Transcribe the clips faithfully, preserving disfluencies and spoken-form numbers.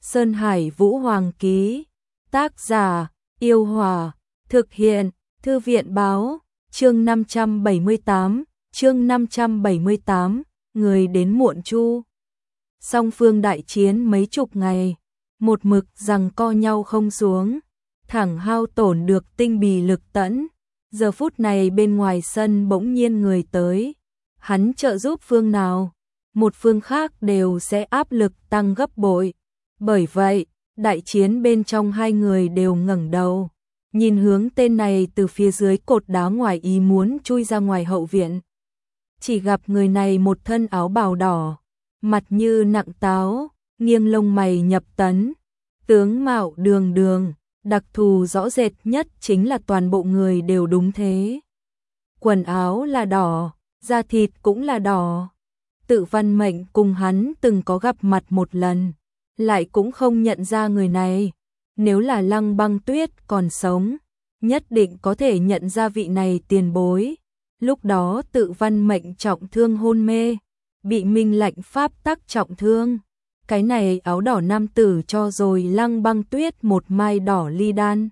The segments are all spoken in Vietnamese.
Sơn Hải Vũ Hoàng ký. Tác giả: Yêu Hòa. Thực hiện: Thư viện báo. Chương năm trăm bảy mươi tám. Chương năm trăm bảy mươi tám. Người đến muộn chu. Song phương đại chiến mấy chục ngày, một mực giằng co nhau không xuống, thẳng hao tổn được tinh bì lực tẫn. Giờ phút này bên ngoài sân bỗng nhiên người tới, hắn trợ giúp phương nào, một phương khác đều sẽ áp lực tăng gấp bội. Bởi vậy, đại chiến bên trong hai người đều ngẩng đầu, nhìn hướng tên này từ phía dưới cột đá ngoài ý muốn chui ra ngoài hậu viện. Chỉ gặp người này một thân áo bào đỏ, mặt như nặng táo, nghiêng lông mày nhập tấn, tướng mạo đường đường, đặc thù rõ rệt nhất chính là toàn bộ người đều đúng thế. Quần áo là đỏ, da thịt cũng là đỏ. Tự Văn Mệnh cùng hắn từng có gặp mặt một lần, lại cũng không nhận ra người này. Nếu là Lăng Băng Tuyết còn sống, nhất định có thể nhận ra vị này tiền bối. Lúc đó Tự Văn Mệnh trọng thương hôn mê, bị Minh Lạnh pháp tắc trọng thương. Cái này áo đỏ nam tử cho rồi Lăng Băng Tuyết một mai đỏ ly đan,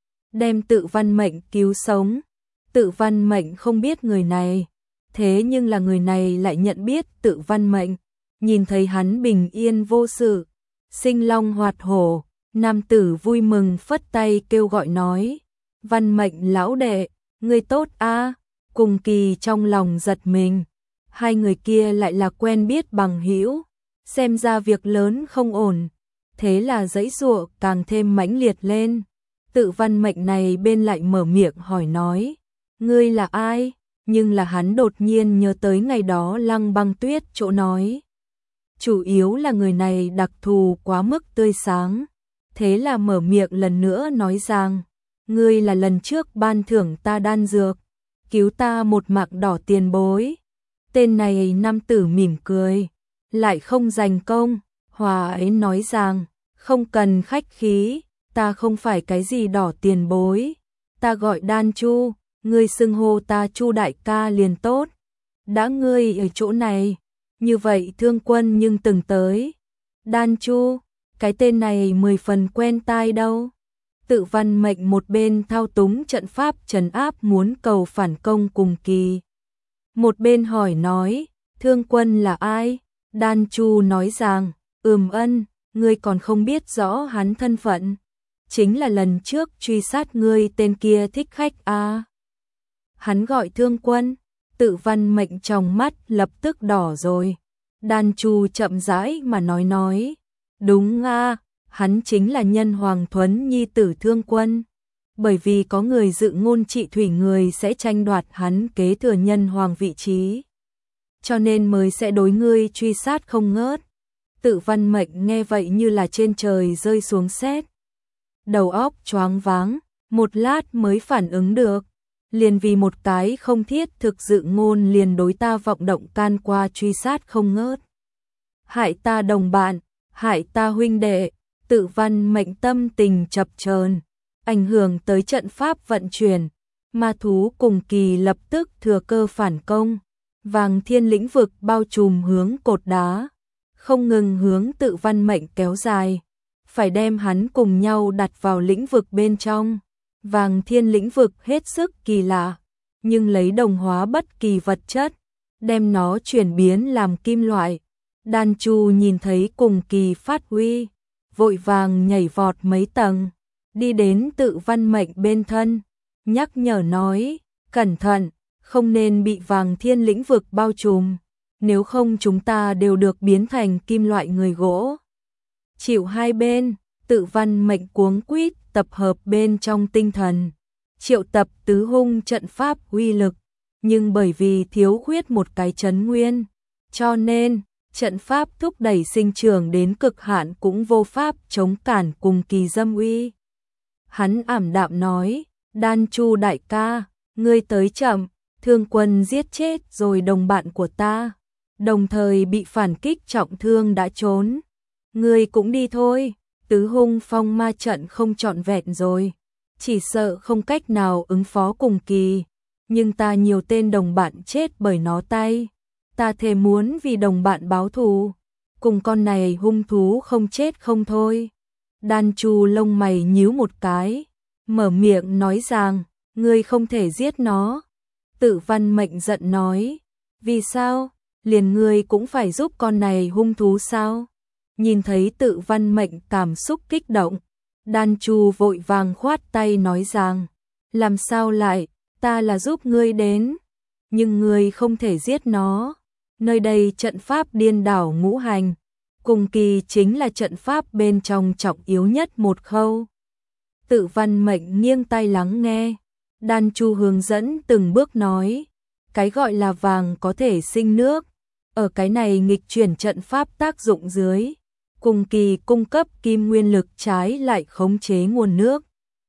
đem Tự Văn Mệnh cứu sống. Tự Văn Mệnh không biết người này, thế nhưng là người này lại nhận biết Tự Văn Mệnh. Nhìn thấy hắn bình yên vô sự, sinh long hoạt hổ, nam tử vui mừng phất tay kêu gọi nói: Văn Mệnh lão đệ, ngươi tốt a. Cùng Kỳ trong lòng giật mình, hai người kia lại là quen biết bằng hữu, xem ra việc lớn không ổn, thế là giãy giụa càng thêm mãnh liệt lên. Tự Văn Mệnh này bên lại mở miệng hỏi nói: ngươi là ai? Nhưng là hắn đột nhiên nhớ tới ngày đó Lăng Băng Tuyết chỗ nói, chủ yếu là người này đặc thù quá mức tươi sáng, thế là mở miệng lần nữa nói rằng: ngươi là lần trước ban thưởng ta đan dược, cứu ta một mạng đỏ tiền bối. Tên này nam tử mỉm cười, lại không dành công, hòa ấy nói rằng: không cần khách khí, ta không phải cái gì đỏ tiền bối, ta gọi Đan Chu, ngươi xưng hô ta Chu đại ca liền tốt. Đã ngươi ở chỗ này, như vậy Thương Quân nhưng từng tới. Đan Chu, cái tên này mười phần quen tai đâu. Tự Văn Mệnh một bên thao túng trận pháp trấn áp muốn cầu phản công Cùng Kỳ, một bên hỏi nói: Thương Quân là ai? Đan Chu nói rằng: ừm ân, ngươi còn không biết rõ hắn thân phận, chính là lần trước truy sát ngươi tên kia thích khách a. À. Hắn gọi Thương Quân. Tự Văn Mệnh trong mắt lập tức đỏ rồi. Đan Chu chậm rãi mà nói nói: đúng a, à, hắn chính là Nhân Hoàng Thuấn nhi tử Thương Quân. Bởi vì có người dự ngôn trị thủy người sẽ tranh đoạt hắn kế thừa Nhân Hoàng vị trí, cho nên mới sẽ đối ngươi truy sát không ngớt. Tự Văn Mệnh nghe vậy như là trên trời rơi xuống sét, đầu óc choáng váng, một lát mới phản ứng được, liền vì một cái không thiết thực dự ngôn liền đối ta vọng động can qua truy sát không ngớt, hại ta đồng bạn, hại ta huynh đệ. Tự Văn Mệnh tâm tình chập chờn, ảnh hưởng tới trận pháp vận chuyển. Ma thú Cùng Kỳ lập tức thừa cơ phản công, Vàng Thiên lĩnh vực bao trùm hướng cột đá, không ngừng hướng Tự Văn Mệnh kéo dài, phải đem hắn cùng nhau đặt vào lĩnh vực bên trong. Vàng Thiên lĩnh vực hết sức kỳ lạ, nhưng lấy đồng hóa bất kỳ vật chất, đem nó chuyển biến làm kim loại. Đan Chu nhìn thấy Cùng Kỳ phát huy, vội vàng nhảy vọt mấy tầng, đi đến Tự Văn Mệnh bên thân, nhắc nhở nói: cẩn thận, không nên bị Vàng Thiên lĩnh vực bao trùm, nếu không chúng ta đều được biến thành kim loại người gỗ. Chịu hai bên, Tự Văn Mệnh cuống quýt tập hợp bên trong tinh thần, triệu tập tứ hung trận pháp uy lực, nhưng bởi vì thiếu khuyết một cái trấn nguyên, cho nên trận pháp thúc đẩy sinh trưởng đến cực hạn cũng vô pháp chống cản Cùng Kỳ dâm uy. Hắn ảm đạm nói: Đan Chu đại ca, ngươi tới chậm, Thương Quân giết chết rồi đồng bạn của ta, đồng thời bị phản kích trọng thương đã trốn. Ngươi cũng đi thôi, tứ hung phong ma trận không trọn vẹn rồi, chỉ sợ không cách nào ứng phó Cùng Kỳ, nhưng ta nhiều tên đồng bạn chết bởi nó tay, ta thề muốn vì đồng bạn báo thù. cùng con này hung thú không chết không thôi. Đan Chu lông mày nhíu một cái, mở miệng nói rằng, ngươi không thể giết nó. Tự Văn Mệnh giận nói, vì sao, liền ngươi cũng phải giúp con này hung thú sao? Nhìn thấy Tự Văn Mệnh cảm xúc kích động, Đan Chu vội vàng khoát tay nói rằng, làm sao lại, ta là giúp ngươi đến, nhưng ngươi không thể giết nó. Nơi đây trận pháp điên đảo ngũ hành, cùng kỳ chính là trận pháp bên trong trọng yếu nhất một khâu. Tự Văn Mệnh nghiêng tay lắng nghe, Đan Chu hướng dẫn từng bước nói, cái gọi là vàng có thể sinh nước, ở cái này nghịch chuyển trận pháp tác dụng dưới, cùng kỳ cung cấp kim nguyên lực trái lại khống chế nguồn nước,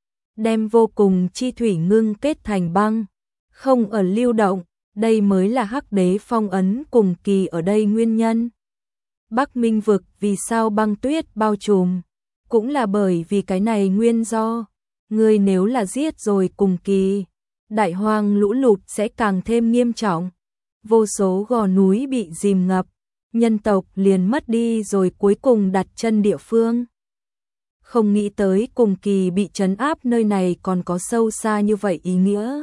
đem vô cùng chi thủy ngưng kết thành băng, không ở lưu động, đây mới là Hắc Đế phong ấn cùng kỳ ở đây nguyên nhân. Bắc Minh vực vì sao băng tuyết bao trùm, cũng là bởi vì cái này nguyên do. Ngươi nếu là giết rồi cùng kỳ, đại hoang lũ lụt sẽ càng thêm nghiêm trọng. Vô số gò núi bị dìm ngập, nhân tộc liền mất đi rồi cuối cùng đặt chân địa phương. Không nghĩ tới cùng kỳ bị trấn áp nơi này còn có sâu xa như vậy ý nghĩa.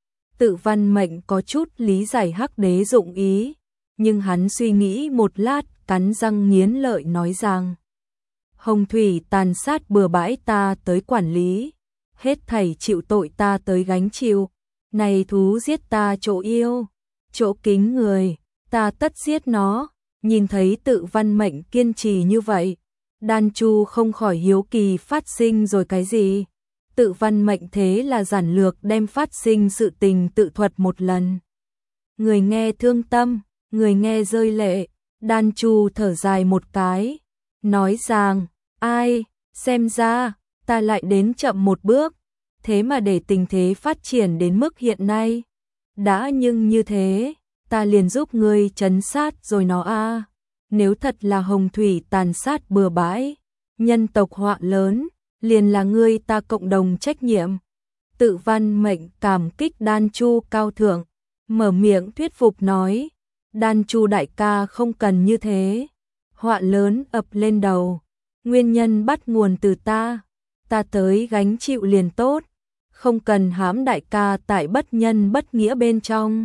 Tự Văn Mệnh có chút lý giải Hắc Đế dụng ý, nhưng hắn suy nghĩ một lát, cắn răng nghiến lợi nói rằng, hồng thủy tàn sát bừa bãi ta tới quản lý, hết thảy chịu tội ta tới gánh chịu, này thú giết ta chỗ yêu, chỗ kính người, ta tất giết nó. Nhìn thấy Tự Văn Mệnh kiên trì như vậy, Đan Chu không khỏi hiếu kỳ phát sinh rồi cái gì. Tự Văn Mệnh thế là giản lược đem phát sinh sự tình tự thuật một lần. Người nghe thương tâm, người nghe rơi lệ, Đan Chu thở dài một cái, nói rằng, ai, xem ra, ta lại đến chậm một bước, thế mà để tình thế phát triển đến mức hiện nay. Đã nhưng như thế, ta liền giúp ngươi trấn sát rồi nó a. Nếu thật là hồng thủy tàn sát bừa bãi, nhân tộc họa lớn, liền là ngươi ta cộng đồng trách nhiệm. Tự Văn Mệnh cảm kích Đan Chu cao thượng, mở miệng thuyết phục nói, Đan Chu đại ca không cần như thế, họa lớn ập lên đầu, nguyên nhân bắt nguồn từ ta, ta tới gánh chịu liền tốt, không cần hãm đại ca tại bất nhân bất nghĩa bên trong.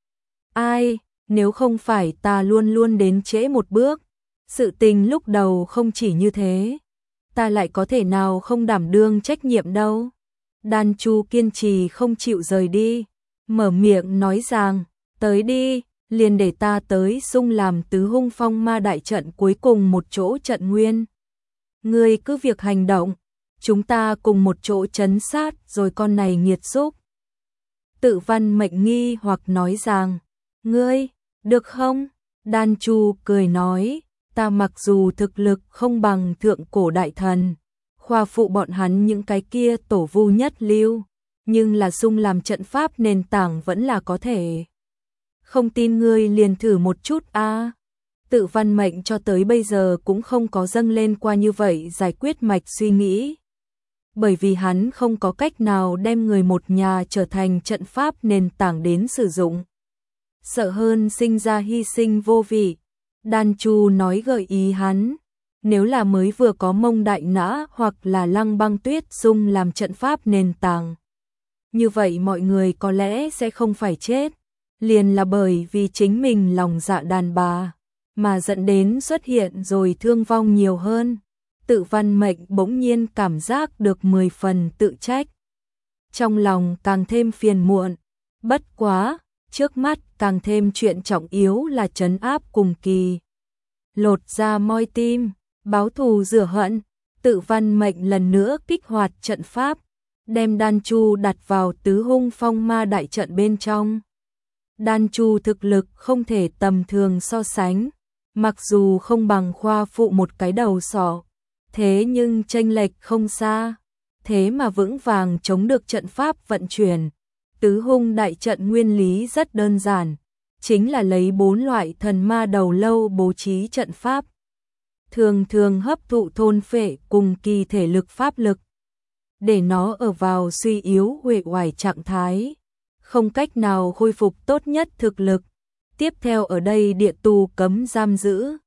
Ai, nếu không phải ta luôn luôn đến trễ một bước, sự tình lúc đầu không chỉ như thế, ta lại có thể nào không đảm đương trách nhiệm đâu. Đan Chu kiên trì không chịu rời đi, mở miệng nói rằng, tới đi, liền để ta tới xung làm tứ hung phong ma đại trận cuối cùng một chỗ trận nguyên. Ngươi cứ việc hành động, chúng ta cùng một chỗ trấn sát rồi con này nghiệt xúc. Tự Văn Mệnh nghi hoặc nói rằng, ngươi, được không? Đan Chu cười nói, ta mặc dù thực lực không bằng thượng cổ đại thần, khoa phụ bọn hắn những cái kia tổ vu nhất lưu, nhưng là xung làm trận pháp nền tảng vẫn là có thể. Không tin ngươi liền thử một chút a. Tự Văn Mệnh cho tới bây giờ cũng không có dâng lên qua như vậy giải quyết mạch suy nghĩ. Bởi vì hắn không có cách nào đem người một nhà trở thành trận pháp nền tảng đến sử dụng. Sợ hơn sinh ra hy sinh vô vị. Đan Chu nói gợi ý hắn, nếu là mới vừa có Mông Đại Nã hoặc là Lăng Băng Tuyết Dung làm trận pháp nền tảng, như vậy mọi người có lẽ sẽ không phải chết, liền là bởi vì chính mình lòng dạ đàn bà, mà dẫn đến xuất hiện rồi thương vong nhiều hơn. Tự Văn Mệnh bỗng nhiên cảm giác được mười phần tự trách. Trong lòng càng thêm phiền muộn, bất quá, trước mắt càng thêm chuyện trọng yếu là trấn áp cùng kỳ. Lột ra moi tim, báo thù rửa hận, Tự Văn Mệnh lần nữa kích hoạt trận pháp, đem Đan Chu đặt vào tứ hung phong ma đại trận bên trong. Đan Chu thực lực không thể tầm thường so sánh, mặc dù không bằng khoa phụ một cái đầu sọ, thế nhưng chênh lệch không xa, thế mà vững vàng chống được trận pháp vận chuyển. Tứ hung đại trận nguyên lý rất đơn giản, chính là lấy bốn loại thần ma đầu lâu bố trí trận pháp. Thường thường hấp thụ thôn phệ cùng kỳ thể lực pháp lực, để nó ở vào suy yếu uể oải trạng thái, không cách nào khôi phục tốt nhất thực lực. Tiếp theo ở đây địa tù cấm giam giữ,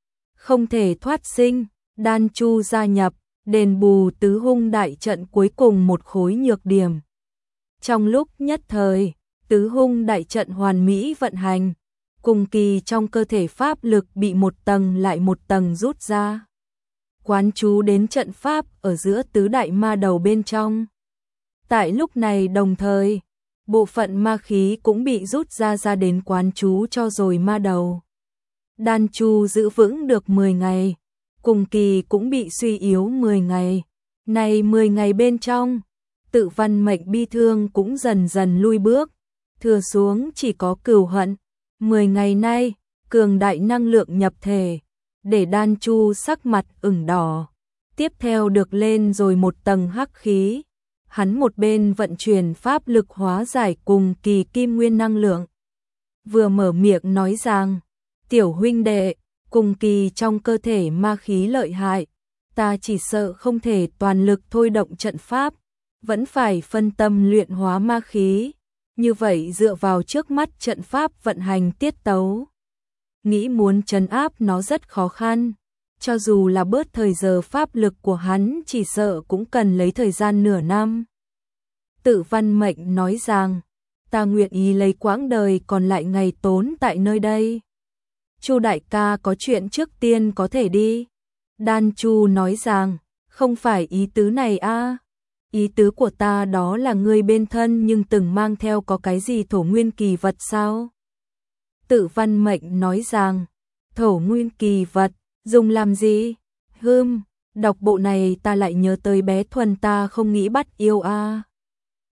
không thể thoát sinh, Đan Chu gia nhập, đền bù tứ hung đại trận cuối cùng một khối nhược điểm. Trong lúc nhất thời, tứ hung đại trận hoàn mỹ vận hành, cùng kỳ trong cơ thể pháp lực bị một tầng lại một tầng rút ra. Quán chú đến trận pháp ở giữa tứ đại ma đầu bên trong. Tại lúc này đồng thời, bộ phận ma khí cũng bị rút ra ra đến quán chú cho rồi ma đầu. Đan Chu giữ vững được mười ngày, cùng kỳ cũng bị suy yếu mười ngày. Này mười ngày bên trong, Tự Văn Mệnh bi thương cũng dần dần lui bước, thừa xuống chỉ có cừu hận. mười ngày nay, cường đại năng lượng nhập thể, để Đan Chu sắc mặt ửng đỏ. Tiếp theo được lên rồi một tầng hắc khí. Hắn một bên vận chuyển pháp lực hóa giải cùng kỳ kim nguyên năng lượng. Vừa mở miệng nói rằng, tiểu huynh đệ, cùng kỳ trong cơ thể ma khí lợi hại, ta chỉ sợ không thể toàn lực thôi động trận pháp, vẫn phải phân tâm luyện hóa ma khí. Như vậy dựa vào trước mắt trận pháp vận hành tiết tấu, nghĩ muốn trấn áp nó rất khó khăn. Cho dù là bớt thời giờ pháp lực của hắn chỉ sợ cũng cần lấy thời gian nửa năm. Tự Văn Mệnh nói rằng, ta nguyện ý lấy quãng đời còn lại ngày tốn tại nơi đây. Chu đại ca có chuyện trước tiên có thể đi. Đan Chu nói rằng, không phải ý tứ này a. Ý tứ của ta đó là ngươi bên thân nhưng từng mang theo có cái gì thổ nguyên kỳ vật sao? Tự Văn Mệnh nói rằng, thổ nguyên kỳ vật, dùng làm gì? Hừm, đọc bộ này ta lại nhớ tới bé Thuần ta không nghĩ bắt yêu a.